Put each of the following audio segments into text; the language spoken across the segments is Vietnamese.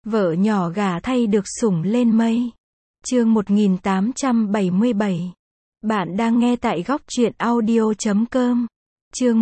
Vợ nhỏ gả thay được sủng lên mây. Chương 1877. Bạn đang nghe tại góc truyện audio.com. Chương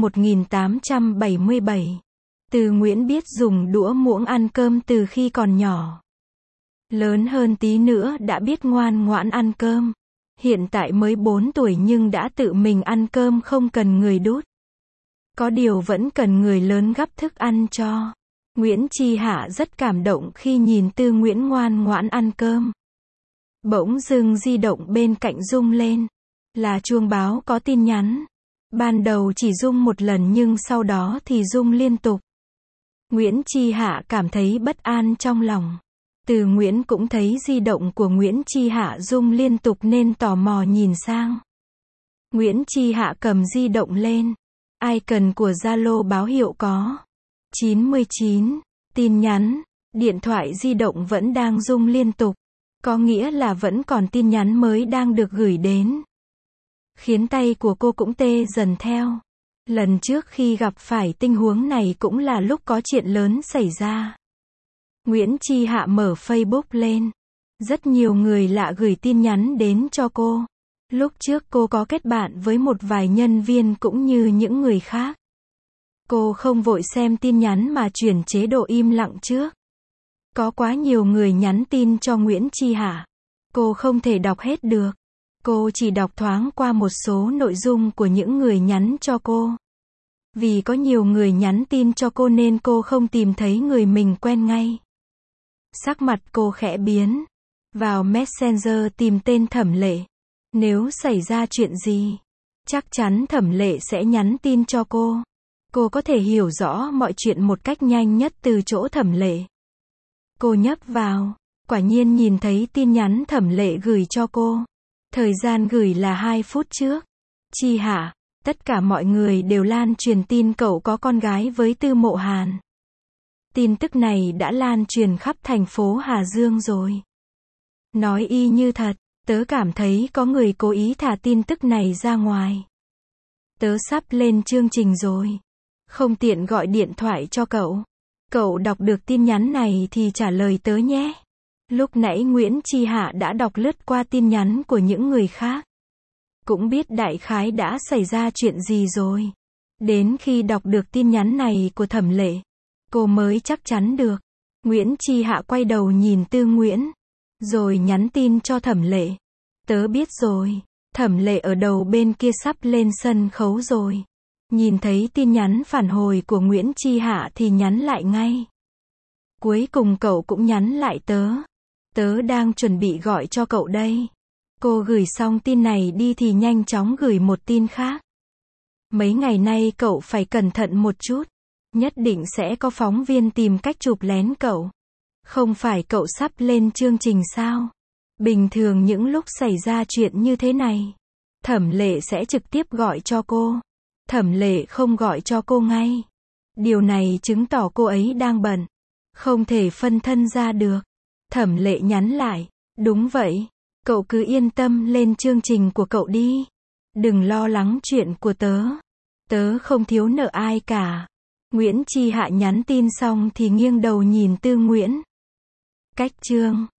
1877. Từ Nguyễn biết dùng đũa muỗng ăn cơm từ khi còn nhỏ. Lớn hơn tí nữa đã biết ngoan ngoãn ăn cơm. Hiện tại mới 4 tuổi nhưng đã tự mình ăn cơm không cần người đút. Có điều vẫn cần người lớn gắp thức ăn cho. Nguyễn Chi Hạ rất cảm động khi nhìn Tư Nguyễn ngoan ngoãn ăn cơm. Bỗng dưng di động bên cạnh rung lên. Là chuông báo có tin nhắn. Ban đầu chỉ rung một lần nhưng sau đó thì rung liên tục. Nguyễn Chi Hạ cảm thấy bất an trong lòng. Từ Nguyễn cũng thấy di động của Nguyễn Chi Hạ rung liên tục nên tò mò nhìn sang. Nguyễn Chi Hạ cầm di động lên. Icon của Zalo báo hiệu có 99 tin nhắn. Điện thoại di động vẫn đang rung liên tục. Có nghĩa là vẫn còn tin nhắn mới đang được gửi đến. Khiến tay của cô cũng tê dần theo. Lần trước khi gặp phải tình huống này cũng là lúc có chuyện lớn xảy ra. Nguyễn Chi Hạ mở Facebook lên. Rất nhiều người lạ gửi tin nhắn đến cho cô. Lúc trước cô có kết bạn với một vài nhân viên cũng như những người khác. Cô không vội xem tin nhắn mà chuyển chế độ im lặng trước. Có quá nhiều người nhắn tin cho Nguyễn Chi Hạ. Cô không thể đọc hết được. Cô chỉ đọc thoáng qua một số nội dung của những người nhắn cho cô. Vì có nhiều người nhắn tin cho cô nên cô không tìm thấy người mình quen ngay. Sắc mặt cô khẽ biến. Vào Messenger tìm tên Thẩm Lệ. Nếu xảy ra chuyện gì, chắc chắn Thẩm Lệ sẽ nhắn tin cho cô. Cô có thể hiểu rõ mọi chuyện một cách nhanh nhất từ chỗ Thẩm Lệ. Cô nhấp vào, quả nhiên nhìn thấy tin nhắn Thẩm Lệ gửi cho cô. Thời gian gửi là 2 phút trước. Chi Hạ, tất cả mọi người đều lan truyền tin cậu có con gái với Tư Mộ Hàn. Tin tức này đã lan truyền khắp thành phố Hà Dương rồi. Nói y như thật, tớ cảm thấy có người cố ý thả tin tức này ra ngoài. Tớ sắp lên chương trình rồi. Không tiện gọi điện thoại cho cậu. Cậu đọc được tin nhắn này thì trả lời tớ nhé. Lúc nãy Nguyễn Chi Hạ đã đọc lướt qua tin nhắn của những người khác. Cũng biết đại khái đã xảy ra chuyện gì rồi. Đến khi đọc được tin nhắn này của Thẩm Lệ, cô mới chắc chắn được. Nguyễn Chi Hạ quay đầu nhìn Tư Nguyễn. Rồi nhắn tin cho Thẩm Lệ. Tớ biết rồi. Thẩm Lệ ở đầu bên kia sắp lên sân khấu rồi. Nhìn thấy tin nhắn phản hồi của Nguyễn Chi Hạ thì nhắn lại ngay. Cuối cùng cậu cũng nhắn lại tớ. Tớ đang chuẩn bị gọi cho cậu đây. Cô gửi xong tin này đi thì nhanh chóng gửi một tin khác. Mấy ngày nay cậu phải cẩn thận một chút. Nhất định sẽ có phóng viên tìm cách chụp lén cậu. Không phải cậu sắp lên chương trình sao? Bình thường những lúc xảy ra chuyện như thế này, Thẩm Lệ sẽ trực tiếp gọi cho cô. Thẩm Lệ không gọi cho cô ngay. Điều này chứng tỏ cô ấy đang bận. Không thể phân thân ra được. Thẩm Lệ nhắn lại. Đúng vậy. Cậu cứ yên tâm lên chương trình của cậu đi. Đừng lo lắng chuyện của tớ. Tớ không thiếu nợ ai cả. Nguyễn Chi Hạ nhắn tin xong thì nghiêng đầu nhìn Tư Nguyễn. Cách chương